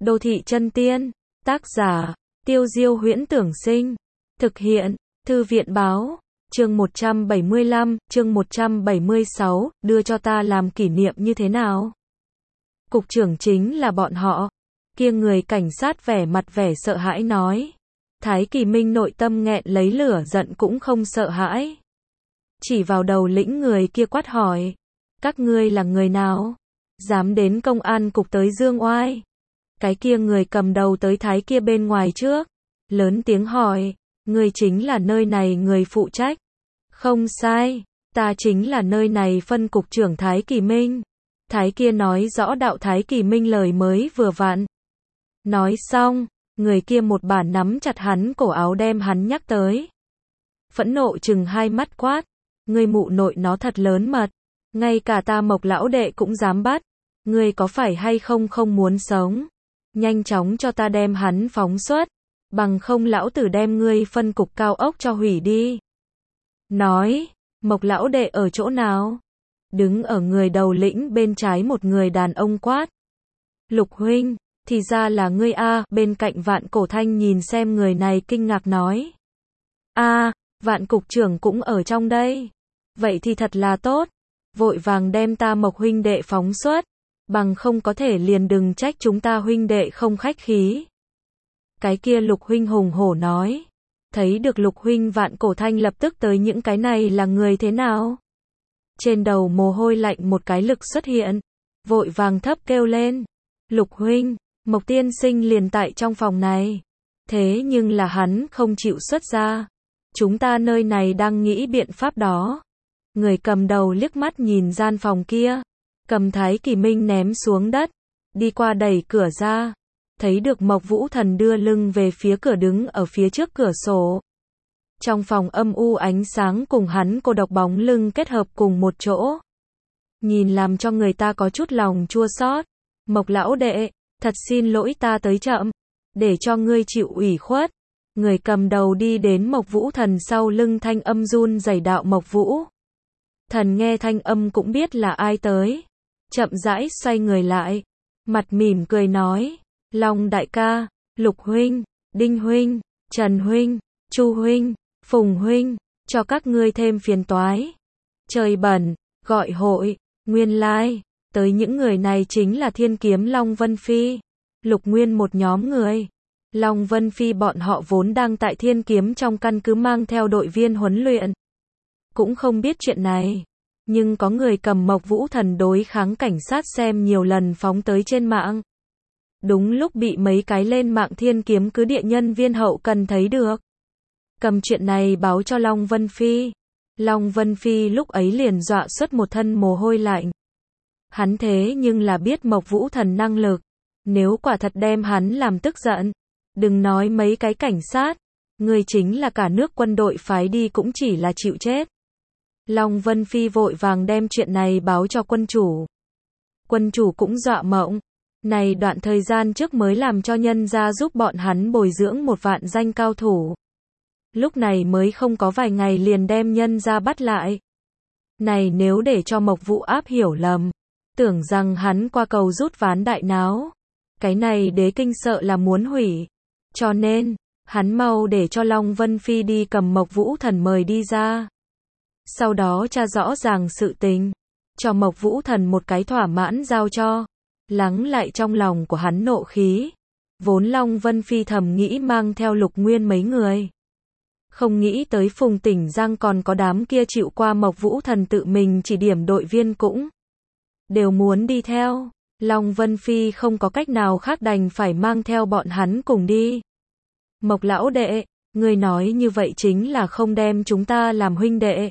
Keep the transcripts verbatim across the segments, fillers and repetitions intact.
Đô thị chân tiên. Tác giả, Tiêu Diêu Huyễn Tưởng Sinh. Thực hiện, Thư viện Báo. Chương một trăm bảy mươi lăm, chương một trăm bảy mươi sáu, đưa cho ta làm kỷ niệm như thế nào? Cục trưởng chính là bọn họ. Kia người cảnh sát vẻ mặt vẻ sợ hãi nói. Thái Kỳ Minh nội tâm nghẹn lấy lửa giận cũng không sợ hãi. Chỉ vào đầu lĩnh người kia quát hỏi. Các ngươi là người nào? Dám đến công an cục tới dương oai? Cái kia người cầm đầu tới Thái kia bên ngoài trước. Lớn tiếng hỏi. Ngươi chính là nơi này người phụ trách. Không sai. Ta chính là nơi này phân cục trưởng Thái Kỳ Minh. Thái kia nói rõ đạo Thái Kỳ Minh lời mới vừa vặn. Nói xong, người kia một bà nắm chặt hắn cổ áo đem hắn nhắc tới. Phẫn nộ chừng hai mắt quát. Ngươi mụ nội nó thật lớn mật. Ngay cả ta Mộc lão đệ cũng dám bắt. Ngươi có phải hay không không muốn sống? Nhanh chóng cho ta đem hắn phóng xuất. Bằng không lão tử đem ngươi phân cục cao ốc cho hủy đi. Nói, Mộc lão đệ ở chỗ nào? Đứng ở người đầu lĩnh bên trái một người đàn ông quát. Lục huynh, thì ra là ngươi a. Bên cạnh Vạn Cổ Thanh nhìn xem người này kinh ngạc nói. A, Vạn cục trưởng cũng ở trong đây. Vậy thì thật là tốt. Vội vàng đem ta Mộc huynh đệ phóng xuất. Bằng không có thể liền đừng trách chúng ta huynh đệ không khách khí. Cái kia Lục huynh hùng hổ nói. Thấy được Lục huynh, Vạn Cổ Thanh lập tức tới những cái này là người thế nào? Trên đầu mồ hôi lạnh một cái lực xuất hiện. Vội vàng thấp kêu lên. Lục huynh, Mộc tiên sinh liền tại trong phòng này. Thế nhưng là hắn không chịu xuất ra. Chúng ta nơi này đang nghĩ biện pháp đó. Người cầm đầu liếc mắt nhìn gian phòng kia. Cầm Thái Kỳ Minh ném xuống đất. Đi qua đẩy cửa ra. Thấy được Mộc Vũ Thần đưa lưng về phía cửa đứng ở phía trước cửa sổ. Trong phòng âm u ánh sáng cùng hắn cô độc bóng lưng kết hợp cùng một chỗ. Nhìn làm cho người ta có chút lòng chua xót. Mộc lão đệ, thật xin lỗi ta tới chậm. Để cho ngươi chịu ủy khuất. Người cầm đầu đi đến Mộc Vũ Thần sau lưng, thanh âm run rẩy đạo Mộc Vũ. Thần nghe thanh âm cũng biết là ai tới. Chậm rãi xoay người lại. Mặt mỉm cười nói. Long đại ca, Lục huynh, Đinh huynh, Trần huynh, Chu huynh, Phùng huynh, cho các ngươi thêm phiền toái. Trời bẩn, gọi hội, nguyên lai, tới những người này chính là Thiên Kiếm Long Vân Phi. Lục Nguyên một nhóm người. Long Vân Phi bọn họ vốn đang tại Thiên Kiếm trong căn cứ mang theo đội viên huấn luyện. Cũng không biết chuyện này. Nhưng có người cầm Mộc Vũ Thần đối kháng cảnh sát xem nhiều lần phóng tới trên mạng. Đúng lúc bị mấy cái lên mạng Thiên Kiếm cứ địa nhân viên hậu cần thấy được. Cầm chuyện này báo cho Long Vân Phi. Long Vân Phi lúc ấy liền dọa xuất một thân mồ hôi lạnh. Hắn thế nhưng là biết Mộc Vũ Thần năng lực. Nếu quả thật đem hắn làm tức giận. Đừng nói mấy cái cảnh sát. Người chính là cả nước quân đội phái đi cũng chỉ là chịu chết. Long Vân Phi vội vàng đem chuyện này báo cho quân chủ. Quân chủ cũng dọa mộng. Này đoạn thời gian trước mới làm cho nhân gia giúp bọn hắn bồi dưỡng một vạn danh cao thủ. Lúc này mới không có vài ngày liền đem nhân gia bắt lại. Này nếu để cho Mộc Vũ Áp hiểu lầm. Tưởng rằng hắn qua cầu rút ván đại náo. Cái này đế kinh sợ là muốn hủy. Cho nên, hắn mau để cho Long Vân Phi đi cầm Mộc Vũ Thần mời đi ra. Sau đó tra rõ ràng sự tình. Cho Mộc Vũ Thần một cái thỏa mãn giao cho. Lắng lại trong lòng của hắn nộ khí. Vốn Long Vân Phi thầm nghĩ mang theo Lục Nguyên mấy người. Không nghĩ tới Phùng Tỉnh Giang còn có đám kia chịu qua Mộc Vũ Thần tự mình chỉ điểm đội viên cũng đều muốn đi theo. Long Vân Phi không có cách nào khác đành phải mang theo bọn hắn cùng đi. Mộc lão đệ, người nói như vậy chính là không đem chúng ta làm huynh đệ.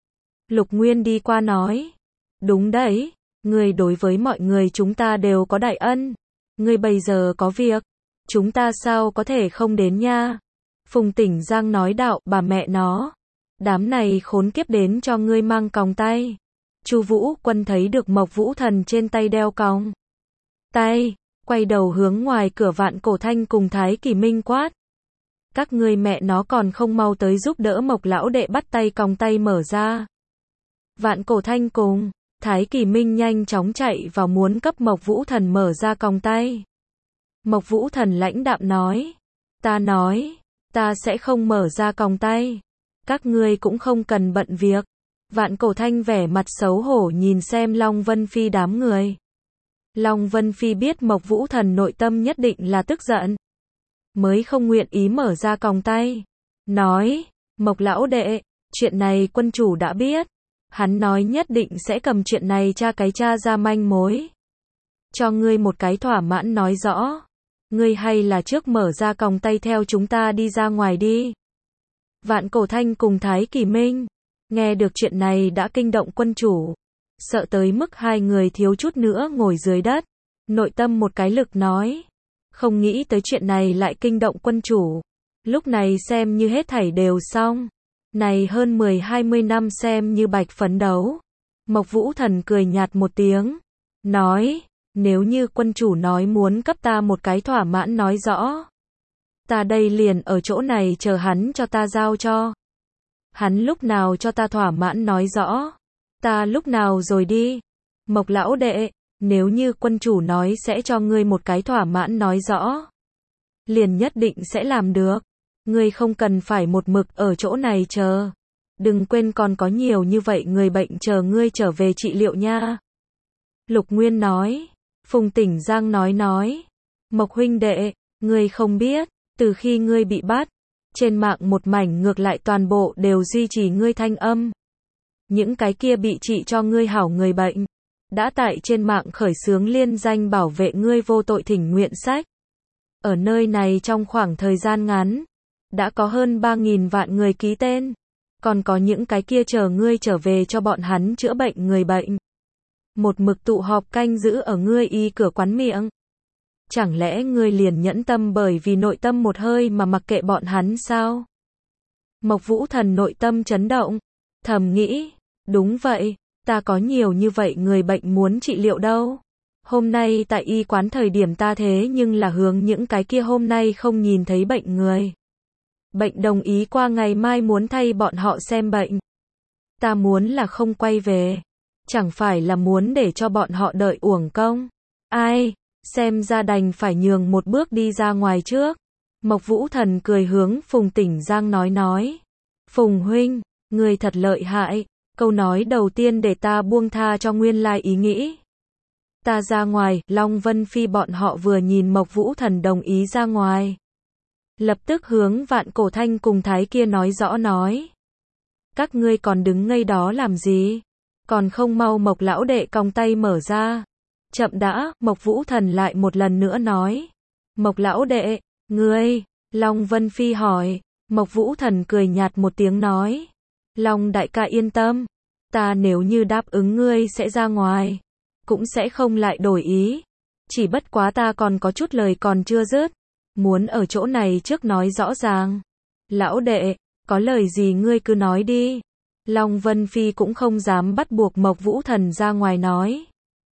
Lục Nguyên đi qua nói. Đúng đấy. Người đối với mọi người chúng ta đều có đại ân. Người bây giờ có việc. Chúng ta sao có thể không đến nha. Phùng Tỉnh Giang nói đạo, bà mẹ nó. Đám này khốn kiếp đến cho ngươi mang còng tay. Chu Vũ Quân thấy được Mộc Vũ Thần trên tay đeo còng tay. Quay đầu hướng ngoài cửa Vạn Cổ Thanh cùng Thái Kỳ Minh quát. Các ngươi mẹ nó còn không mau tới giúp đỡ Mộc lão đệ bắt tay còng tay mở ra. Vạn Cổ Thanh cùng Thái Kỳ Minh nhanh chóng chạy vào muốn cấp Mộc Vũ Thần mở ra còng tay. Mộc Vũ Thần lãnh đạm nói. Ta nói, ta sẽ không mở ra còng tay. Các ngươi cũng không cần bận việc. Vạn Cổ Thanh vẻ mặt xấu hổ nhìn xem Long Vân Phi đám người. Long Vân Phi biết Mộc Vũ Thần nội tâm nhất định là tức giận, mới không nguyện ý mở ra còng tay. Nói, Mộc lão đệ, chuyện này quân chủ đã biết. Hắn nói nhất định sẽ cầm chuyện này tra cái tra ra manh mối. Cho ngươi một cái thỏa mãn nói rõ. Ngươi hay là trước mở ra còng tay theo chúng ta đi ra ngoài đi. Vạn Cổ Thanh cùng Thái Kỳ Minh nghe được chuyện này đã kinh động quân chủ, sợ tới mức hai người thiếu chút nữa ngồi dưới đất. Nội tâm một cái lực nói, không nghĩ tới chuyện này lại kinh động quân chủ. Lúc này xem như hết thảy đều xong. Này hơn mười hai mươi năm xem như bạch phấn đấu. Mộc Vũ Thần cười nhạt một tiếng, nói, nếu như quân chủ nói muốn cấp ta một cái thỏa mãn nói rõ, ta đây liền ở chỗ này chờ hắn cho ta giao cho. Hắn lúc nào cho ta thỏa mãn nói rõ, ta lúc nào rồi đi. Mộc lão đệ, nếu như quân chủ nói sẽ cho ngươi một cái thỏa mãn nói rõ, liền nhất định sẽ làm được. Ngươi không cần phải một mực ở chỗ này chờ. Đừng quên còn có nhiều như vậy người bệnh chờ ngươi trở về trị liệu nha. Lục Nguyên nói. Phùng Tỉnh Giang nói nói. Mộc huynh đệ, ngươi không biết, từ khi ngươi bị bắt, trên mạng một mảnh ngược lại toàn bộ đều duy trì ngươi thanh âm. Những cái kia bị trị cho ngươi hảo người bệnh, đã tại trên mạng khởi xướng liên danh bảo vệ ngươi vô tội thỉnh nguyện sách. Ở nơi này trong khoảng thời gian ngắn, đã có hơn ba nghìn vạn người ký tên. Còn có những cái kia chờ ngươi trở về cho bọn hắn chữa bệnh người bệnh. Một mực tụ họp canh giữ ở ngươi y cửa quán miệng. Chẳng lẽ ngươi liền nhẫn tâm bởi vì nội tâm một hơi mà mặc kệ bọn hắn sao? Mộc Vũ Thần nội tâm chấn động, thầm nghĩ, đúng vậy, ta có nhiều như vậy người bệnh muốn trị liệu đâu. Hôm nay tại y quán thời điểm ta thế nhưng là hướng những cái kia hôm nay không nhìn thấy bệnh người. Bệnh đồng ý qua ngày mai muốn thay bọn họ xem bệnh. Ta muốn là không quay về. Chẳng phải là muốn để cho bọn họ đợi uổng công. Ai, xem ra đành phải nhường một bước đi ra ngoài trước. Mộc Vũ Thần cười hướng Phùng Tỉnh Giang nói nói. Phùng huynh, người thật lợi hại. Câu nói đầu tiên để ta buông tha cho nguyên lai ý nghĩ. Ta ra ngoài, Long Vân Phi bọn họ vừa nhìn Mộc Vũ Thần đồng ý ra ngoài. Lập tức hướng Vạn Cổ Thanh cùng Thái kia nói rõ nói. Các ngươi còn đứng ngây đó làm gì? Còn không mau Mộc lão đệ còng tay mở ra. Chậm đã, Mộc Vũ Thần lại một lần nữa nói. Mộc lão đệ, ngươi, Long Vân Phi hỏi. Mộc Vũ Thần cười nhạt một tiếng nói. Long đại ca yên tâm. Ta nếu như đáp ứng ngươi sẽ ra ngoài, cũng sẽ không lại đổi ý. Chỉ bất quá ta còn có chút lời còn chưa dứt. Muốn ở chỗ này trước nói rõ ràng. Lão đệ, có lời gì ngươi cứ nói đi. Long Vân Phi cũng không dám bắt buộc Mộc Vũ Thần ra ngoài nói.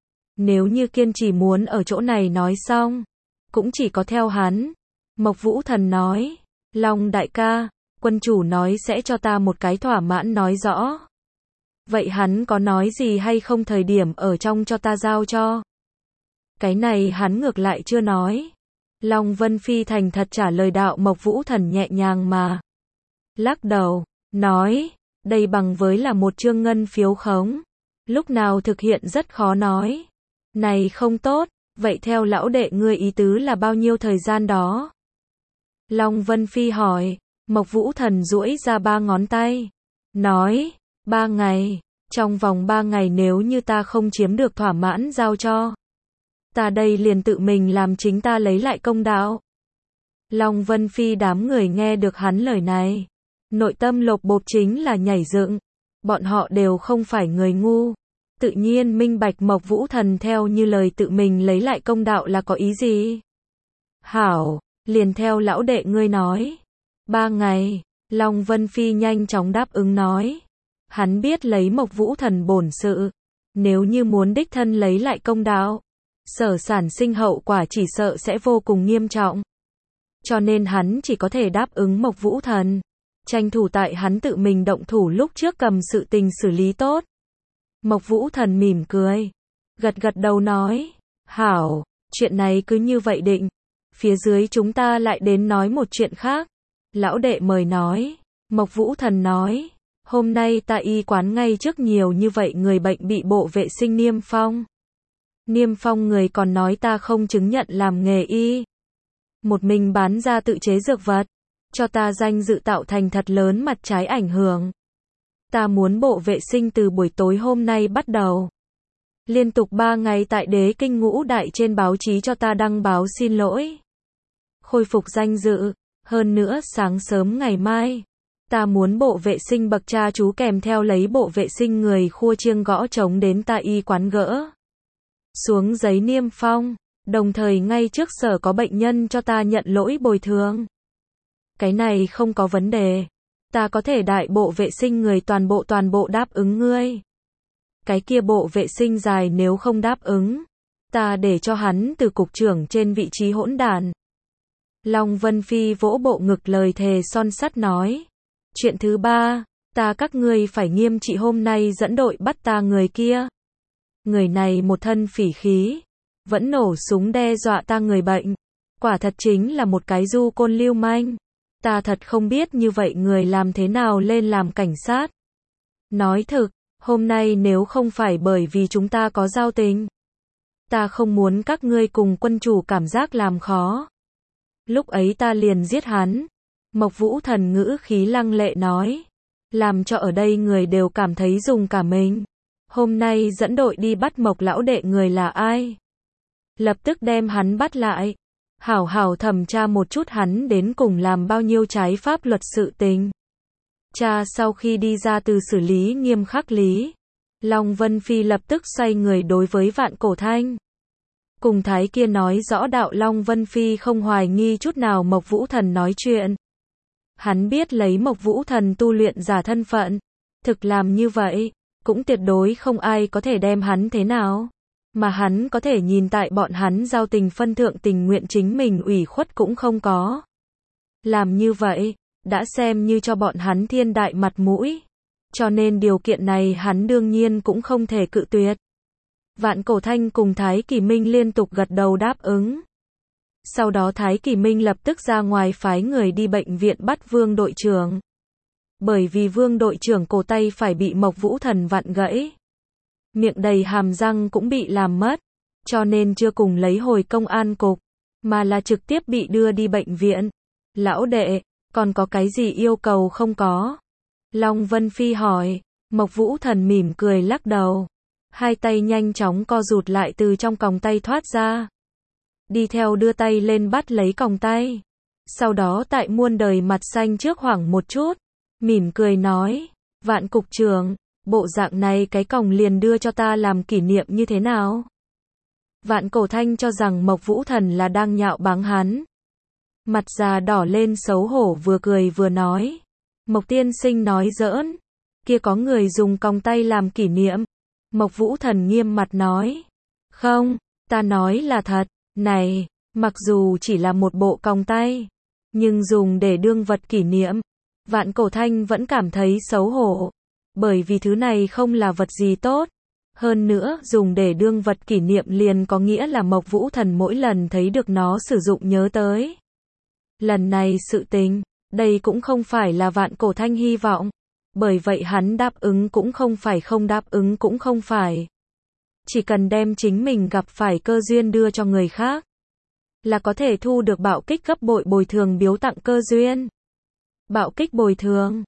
Nếu như kiên trì muốn ở chỗ này nói xong, cũng chỉ có theo hắn. Mộc Vũ Thần nói, Long đại ca, quân chủ nói sẽ cho ta một cái thỏa mãn nói rõ. Vậy hắn có nói gì hay không thời điểm ở trong cho ta giao cho? Cái này hắn ngược lại chưa nói. Long Vân Phi thành thật trả lời đạo. Mộc Vũ Thần nhẹ nhàng mà lắc đầu, nói, đây bằng với là một chương ngân phiếu khống. Lúc nào thực hiện rất khó nói. Này không tốt, vậy theo lão đệ ngươi ý tứ là bao nhiêu thời gian đó? Long Vân Phi hỏi. Mộc Vũ Thần duỗi ra ba ngón tay, nói, ba ngày, trong vòng ba ngày nếu như ta không chiếm được thỏa mãn giao cho, ta đây liền tự mình làm chính ta lấy lại công đạo. Long Vân Phi đám người nghe được hắn lời này, nội tâm lột bột chính là nhảy dựng. Bọn họ đều không phải người ngu, tự nhiên minh bạch Mộc Vũ Thần theo như lời tự mình lấy lại công đạo là có ý gì. Hảo, liền theo lão đệ ngươi nói. Ba ngày, Long Vân Phi nhanh chóng đáp ứng nói. Hắn biết lấy Mộc Vũ Thần bổn sự, nếu như muốn đích thân lấy lại công đạo, sở sản sinh hậu quả chỉ sợ sẽ vô cùng nghiêm trọng. Cho nên hắn chỉ có thể đáp ứng Mộc Vũ Thần, tranh thủ tại hắn tự mình động thủ lúc trước cầm sự tình xử lý tốt. Mộc Vũ Thần mỉm cười, gật gật đầu nói, hảo, chuyện này cứ như vậy định. phía dưới chúng ta lại đến nói một chuyện khác. Lão đệ mời nói. Mộc Vũ Thần nói. Hôm nay ta y quán ngay trước nhiều như vậy người bệnh bị bộ vệ sinh niêm phong. Niêm phong người còn nói ta không chứng nhận làm nghề y. Một mình bán ra tự chế dược vật. Cho ta danh dự tạo thành thật lớn mặt trái ảnh hưởng. Ta muốn bộ vệ sinh từ buổi tối hôm nay bắt đầu. Liên tục ba ngày tại Đế Kinh Ngũ Đại trên báo chí cho ta đăng báo xin lỗi. Khôi phục danh dự. Hơn nữa sáng sớm ngày mai. Ta muốn bộ vệ sinh bậc cha chú kèm theo lấy bộ vệ sinh người khua chiêng gõ trống đến ta y quán gỡ. Xuống giấy niêm phong. Đồng thời ngay trước sở có bệnh nhân cho ta nhận lỗi bồi thường. Cái này không có vấn đề. Ta có thể đại bộ vệ sinh người toàn bộ toàn bộ đáp ứng ngươi. Cái kia bộ vệ sinh dài nếu không đáp ứng. Ta để cho hắn từ cục trưởng trên vị trí hỗn đản. Long Vân Phi vỗ bộ ngực lời thề son sắt nói. Chuyện thứ ba, ta các ngươi phải nghiêm trị hôm nay dẫn đội bắt ta người kia. Người này một thân phỉ khí. Vẫn nổ súng đe dọa ta người bệnh. Quả thật chính là một cái du côn lưu manh. Ta thật không biết như vậy người làm thế nào lên làm cảnh sát. Nói thực, hôm nay nếu không phải bởi vì chúng ta có giao tình. Ta không muốn các ngươi cùng quân chủ cảm giác làm khó. Lúc ấy ta liền giết hắn. Mộc Vũ Thần ngữ khí lăng lệ nói. Làm cho ở đây người đều cảm thấy dùng cả mình. Hôm nay dẫn đội đi bắt Mộc lão đệ người là ai? Lập tức đem hắn bắt lại. Hảo hảo thẩm tra một chút hắn đến cùng làm bao nhiêu trái pháp luật sự tình. Cha sau khi đi ra từ xử lý nghiêm khắc lý. Long Vân Phi lập tức xoay người đối với Vạn Cổ Thanh. Cùng thái kia nói rõ đạo Long Vân Phi không hoài nghi chút nào Mộc Vũ Thần nói chuyện. Hắn biết lấy Mộc Vũ Thần tu luyện giả thân phận. Thực làm như vậy, cũng tuyệt đối không ai có thể đem hắn thế nào. Mà hắn có thể nhìn tại bọn hắn giao tình phân thượng tình nguyện chính mình ủy khuất cũng không có. Làm như vậy, đã xem như cho bọn hắn thiên đại mặt mũi. Cho nên điều kiện này hắn đương nhiên cũng không thể cự tuyệt. Vạn Cổ Thanh cùng Thái Kỳ Minh liên tục gật đầu đáp ứng. Sau đó Thái Kỳ Minh lập tức ra ngoài phái người đi bệnh viện bắt Vương đội trưởng. Bởi vì Vương đội trưởng cổ tay phải bị Mộc Vũ Thần vặn gãy. Miệng đầy hàm răng cũng bị làm mất. Cho nên chưa cùng lấy hồi công an cục. Mà là trực tiếp bị đưa đi bệnh viện. Lão đệ, còn có cái gì yêu cầu không có? Long Vân Phi hỏi. Mộc Vũ Thần mỉm cười lắc đầu. Hai tay nhanh chóng co rụt lại từ trong còng tay thoát ra. Đi theo đưa tay lên bắt lấy còng tay. Sau đó tại muôn đời mặt xanh trước hoảng một chút. Mỉm cười nói. Vạn cục trưởng, bộ dạng này cái còng liền đưa cho ta làm kỷ niệm như thế nào? Vạn Cổ Thanh cho rằng Mộc Vũ Thần là đang nhạo báng hắn. Mặt già đỏ lên xấu hổ vừa cười vừa nói. Mộc tiên sinh nói giỡn. Kia có người dùng còng tay làm kỷ niệm. Mộc Vũ Thần nghiêm mặt nói. Không, ta nói là thật. Này, mặc dù chỉ là một bộ còng tay. Nhưng dùng để đương vật kỷ niệm. Vạn Cổ Thanh vẫn cảm thấy xấu hổ. Bởi vì thứ này không là vật gì tốt. Hơn nữa, dùng để đương vật kỷ niệm liền có nghĩa là Mộc Vũ Thần mỗi lần thấy được nó sử dụng nhớ tới. Lần này sự tình, đây cũng không phải là Vạn Cổ Thanh hy vọng. Bởi vậy hắn đáp ứng cũng không phải, không đáp ứng cũng không phải. Chỉ cần đem chính mình gặp phải cơ duyên đưa cho người khác. Là có thể thu được bạo kích gấp bội bồi thường biếu tặng cơ duyên. Bạo kích bồi thường.